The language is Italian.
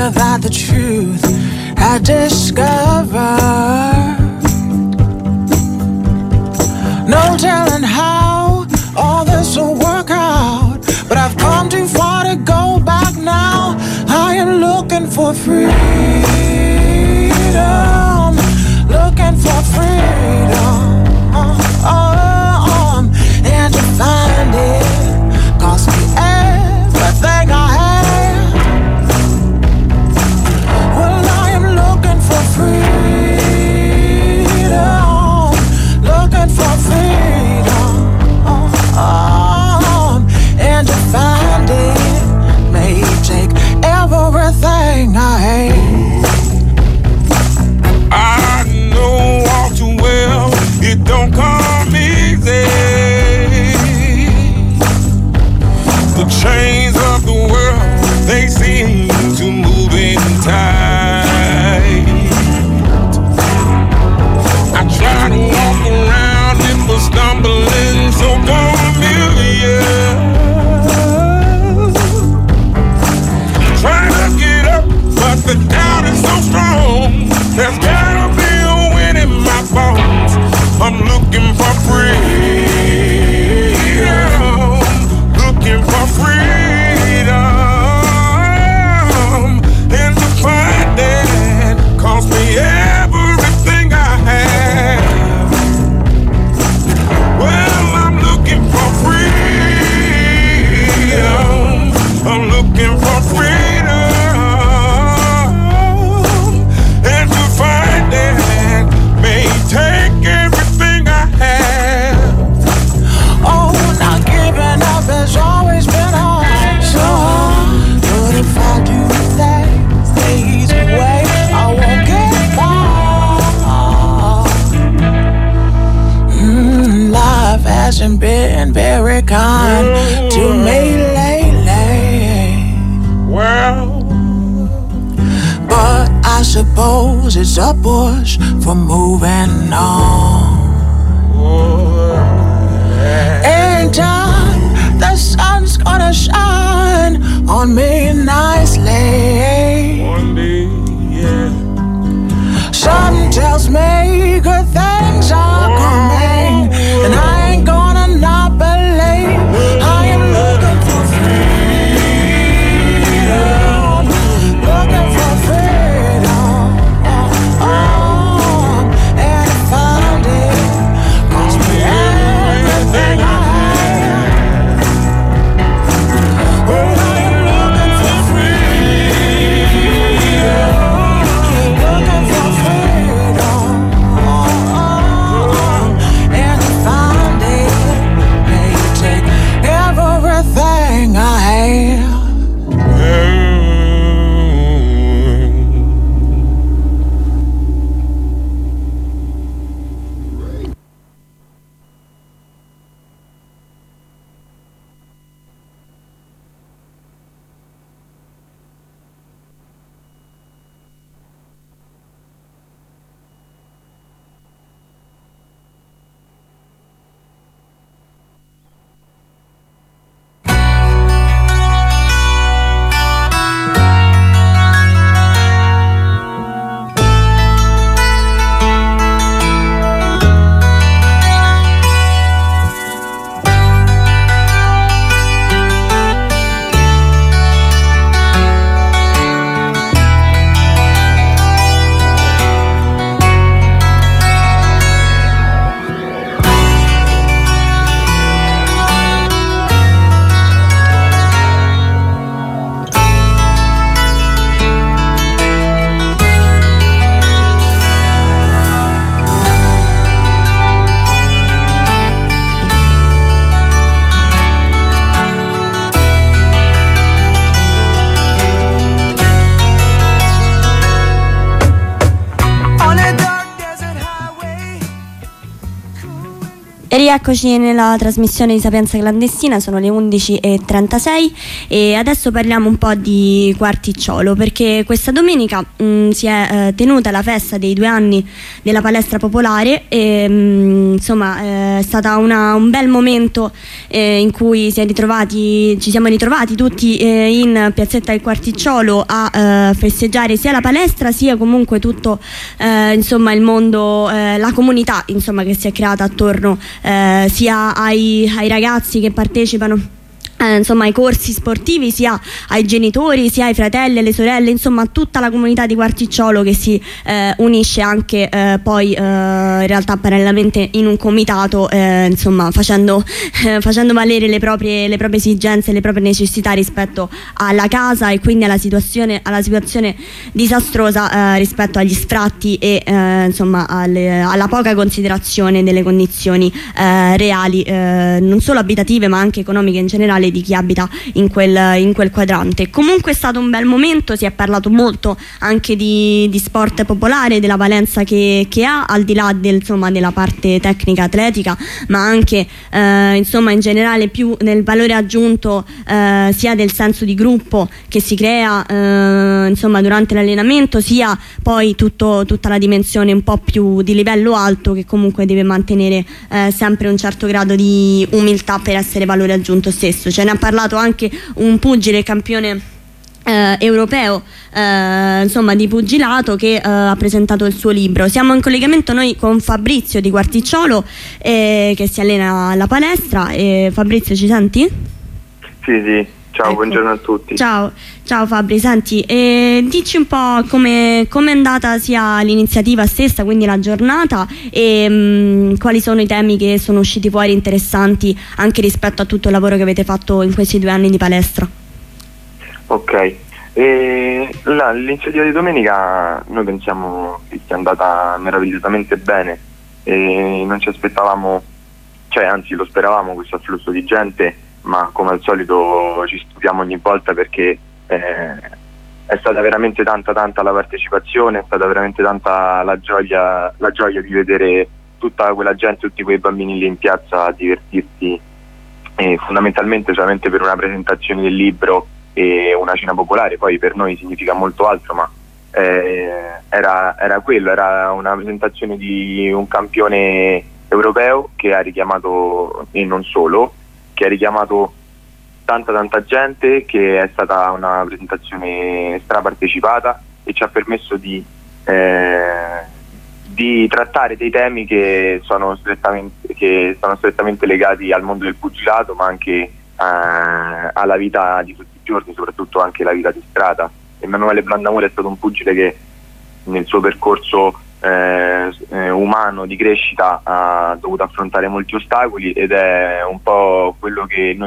about the truth I discovered. No telling how all this will work out, but I've come too far to go back now. I am looking for freedom, looking for freedom, and to find it cost me everything I have. Well, I am looking for freedom, looking for freedom, and to find it may take everything I hate. I know all too well it don't come easy. The chains of the world, they seem to move in tight. I try to walk around with a stumbling so familiar. Trying to get up, but the doubt is so strong. There's gotta be a wind in my bones. I'm looking for freedom, looking for freedom, and to find that cost me everything I have. Well, I'm looking for freedom, I'm looking for freedom, and to find that may take everything I have. Oh, not giving up has always been hard, so hard. But if I do things the easy way, I won't get far. Life hasn't been very kind to me lately. Well, But I suppose it's a push for moving on. In time, the sun's gonna shine on me nicely. one day, yeah. Something tells me good things are coming, and I ain't gonna not believe. I am looking for freedom, looking for freedom, and to find it Rieccoci nella trasmissione di Sapienza Clandestina, sono le 11:36 e adesso parliamo un po' di Quarticciolo, perché questa domenica si è tenuta la festa dei 2 anni della palestra popolare e insomma è stata un bel momento in cui ci siamo ritrovati tutti in piazzetta del Quarticciolo a festeggiare sia la palestra sia comunque tutto insomma il mondo, la comunità insomma che si è creata attorno sia ai ragazzi che partecipano insomma ai corsi sportivi, sia ai genitori, sia ai fratelli, alle sorelle, insomma tutta la comunità di Quarticciolo che si unisce anche poi in realtà parallelamente in un comitato insomma facendo valere le proprie esigenze, le proprie necessità rispetto alla casa e quindi alla situazione disastrosa rispetto agli sfratti e insomma alla poca considerazione delle condizioni reali non solo abitative ma anche economiche in generale di chi abita in quel quadrante. Comunque è stato un bel momento, si è parlato molto anche di sport popolare, della valenza che ha, al di là della parte tecnica atletica, ma anche insomma in generale più nel valore aggiunto sia del senso di gruppo che si crea insomma durante l'allenamento, sia poi tutta la dimensione un po' più di livello alto che comunque deve mantenere sempre un certo grado di umiltà per essere valore aggiunto stesso. Ce ne ha parlato anche un pugile campione europeo insomma di pugilato che ha presentato il suo libro. Siamo in collegamento noi con Fabrizio di Quarticciolo che si allena alla palestra. Fabrizio, ci senti? Sì, ciao, ecco. Buongiorno a tutti. Ciao Fabri, senti, dici un po' come è andata sia l'iniziativa stessa, quindi la giornata, e quali sono i temi che sono usciti fuori interessanti anche rispetto a tutto il lavoro che avete fatto in questi 2 anni di palestra. Ok, l'iniziativa di domenica noi pensiamo che sia andata meravigliosamente bene e non ci aspettavamo, cioè anzi lo speravamo questo afflusso di gente, ma come al solito ci stupiamo ogni volta perché è stata veramente tanta la partecipazione, è stata veramente tanta la gioia di vedere tutta quella gente, tutti quei bambini lì in piazza a divertirsi, fondamentalmente solamente per una presentazione del libro e una cena popolare. Poi per noi significa molto altro, ma era quello, era una presentazione di un campione europeo che ha richiamato, e non solo, che ha richiamato tanta gente, che è stata una presentazione strapartecipata e ci ha permesso di trattare dei temi che sono strettamente legati al mondo del pugilato, ma anche alla vita di tutti i giorni, soprattutto anche la vita di strada. Emanuele Blandamore è stato un pugile che nel suo percorso umano di crescita ha dovuto affrontare molti ostacoli ed è un po' quello che noi